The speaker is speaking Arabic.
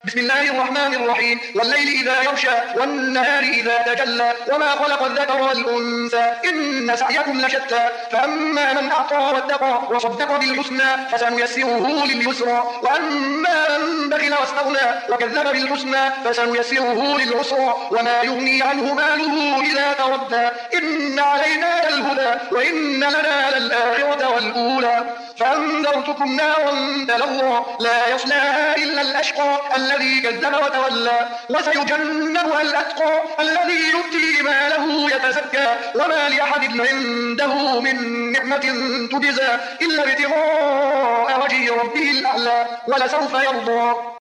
بسم الله الرحمن الرحيم والليل إذا يغشى والنهار إذا تجلى وما خلق الذكر والأنثى إن سعيكم لشتى فأما من أعطى واتقى وصدق بالحسنى فسنيسره لليسرى وأما من بخل واستغنى وكذب بالحسنى فسنيسره للعسرى وما يغني عنه ماله إذا تردى إن علينا للهدى وإن لنا للآخرة والأولى فأنذرتكم نارا تلظى لا يصلاها إلا الأشقى الذي كذب وتولى وسيجنبها الأتقى الذي يؤتي ماله يتزكى وما لأحد عنده من نعمة تجزى إلا ابتغاء وجه ربه الأعلى ولسوف يرضى.